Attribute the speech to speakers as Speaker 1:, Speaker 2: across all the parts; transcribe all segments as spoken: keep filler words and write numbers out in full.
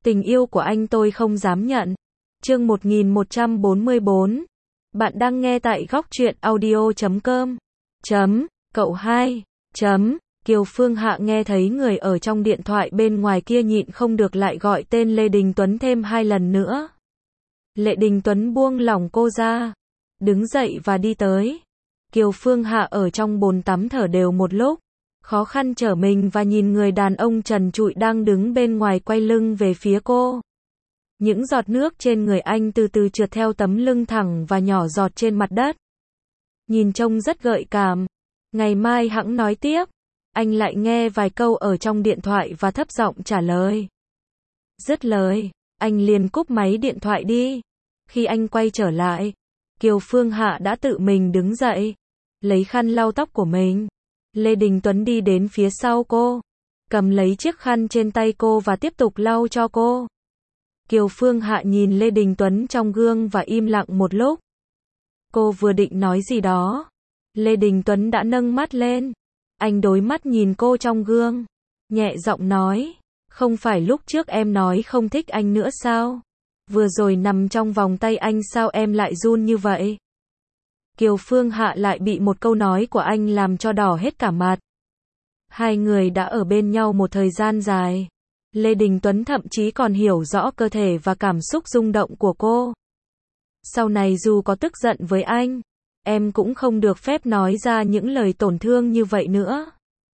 Speaker 1: Tình yêu của anh tôi không dám nhận. Chương một nghìn một trăm bốn mươi bốn. Bạn đang nghe tại góc truyện audio chấm com. Chấm, cậu hai. Chấm, Kiều Phương Hạ nghe thấy người ở trong điện thoại bên ngoài kia nhịn không được lại gọi tên Lê Đình Tuấn thêm hai lần nữa. Lê Đình Tuấn buông lỏng cô ra, đứng dậy và đi tới. Kiều Phương Hạ ở trong bồn tắm thở đều một lúc, khó khăn trở mình và nhìn người đàn ông trần trụi đang đứng bên ngoài quay lưng về phía cô. Những giọt nước trên người anh từ từ trượt theo tấm lưng thẳng và nhỏ giọt trên mặt đất. Nhìn trông rất gợi cảm. Ngày mai hẵng nói tiếp. Anh lại nghe vài câu ở trong điện thoại và thấp giọng trả lời. Dứt lời, anh liền cúp máy điện thoại đi. Khi anh quay trở lại, Kiều Phương Hạ đã tự mình đứng dậy, lấy khăn lau tóc của mình. Lê Đình Tuấn đi đến phía sau cô, cầm lấy chiếc khăn trên tay cô và tiếp tục lau cho cô. Kiều Phương Hạ nhìn Lê Đình Tuấn trong gương và im lặng một lúc. Cô vừa định nói gì đó, Lê Đình Tuấn đã nâng mắt lên. Anh đối mắt nhìn cô trong gương, nhẹ giọng nói, không phải lúc trước em nói không thích anh nữa sao? Vừa rồi nằm trong vòng tay anh sao em lại run như vậy? Kiều Phương Hạ lại bị một câu nói của anh làm cho đỏ hết cả mặt. Hai người đã ở bên nhau một thời gian dài. Lê Đình Tuấn thậm chí còn hiểu rõ cơ thể và cảm xúc rung động của cô. Sau này dù có tức giận với anh, em cũng không được phép nói ra những lời tổn thương như vậy nữa.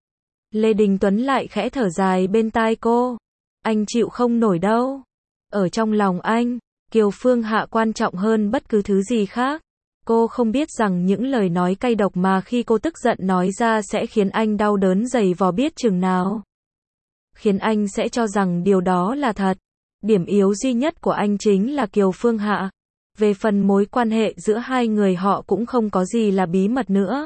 Speaker 1: Lê Đình Tuấn lại khẽ thở dài bên tai cô. Anh chịu không nổi đâu. Ở trong lòng anh, Kiều Phương Hạ quan trọng hơn bất cứ thứ gì khác. Cô không biết rằng những lời nói cay độc mà khi cô tức giận nói ra sẽ khiến anh đau đớn dày vò biết chừng nào. Khiến anh sẽ cho rằng điều đó là thật. Điểm yếu duy nhất của anh chính là Kiều Phương Hạ. Về phần mối quan hệ giữa hai người họ cũng không có gì là bí mật nữa.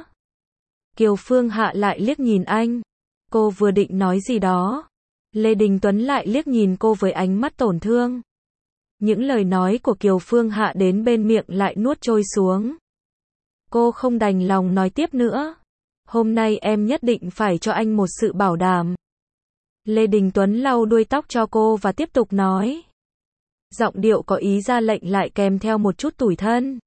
Speaker 1: Kiều Phương Hạ lại liếc nhìn anh. Cô vừa định nói gì đó. Lê Đình Tuấn lại liếc nhìn cô với ánh mắt tổn thương. Những lời nói của Kiều Phương Hạ đến bên miệng lại nuốt trôi xuống. Cô không đành lòng nói tiếp nữa. Hôm nay em nhất định phải cho anh một sự bảo đảm. Lê Đình Tuấn lau đuôi tóc cho cô và tiếp tục nói. Giọng điệu có ý ra lệnh lại kèm theo một chút tủi thân.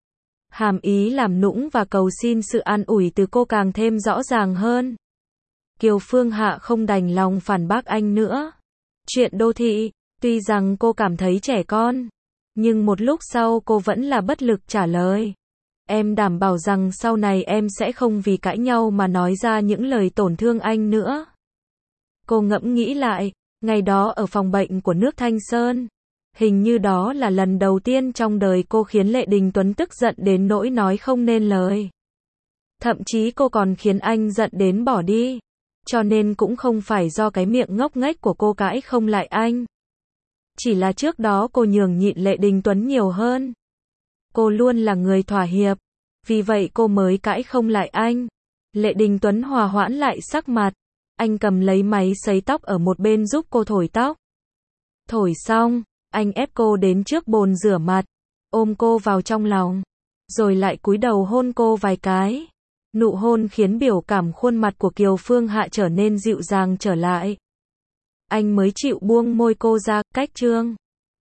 Speaker 1: Hàm ý làm nũng và cầu xin sự an ủi từ cô càng thêm rõ ràng hơn. Kiều Phương Hạ không đành lòng phản bác anh nữa. Chuyện đô thị, tuy rằng cô cảm thấy trẻ con, nhưng một lúc sau cô vẫn là bất lực trả lời. Em đảm bảo rằng sau này em sẽ không vì cãi nhau mà nói ra những lời tổn thương anh nữa. Cô ngẫm nghĩ lại, ngày đó ở phòng bệnh của nước Thanh Sơn. Hình như đó là lần đầu tiên trong đời cô khiến Lê Đình Tuấn tức giận đến nỗi nói không nên lời. Thậm chí cô còn khiến anh giận đến bỏ đi. Cho nên cũng không phải do cái miệng ngốc nghếch của cô cãi không lại anh. Chỉ là trước đó cô nhường nhịn Lê Đình Tuấn nhiều hơn. Cô luôn là người thỏa hiệp. Vì vậy cô mới cãi không lại anh. Lê Đình Tuấn hòa hoãn lại sắc mặt. Anh cầm lấy máy sấy tóc ở một bên giúp cô thổi tóc. Thổi xong, anh ép cô đến trước bồn rửa mặt, ôm cô vào trong lòng, rồi lại cúi đầu hôn cô vài cái. Nụ hôn khiến biểu cảm khuôn mặt của Kiều Phương Hạ trở nên dịu dàng trở lại. Anh mới chịu buông môi cô ra, cách chương.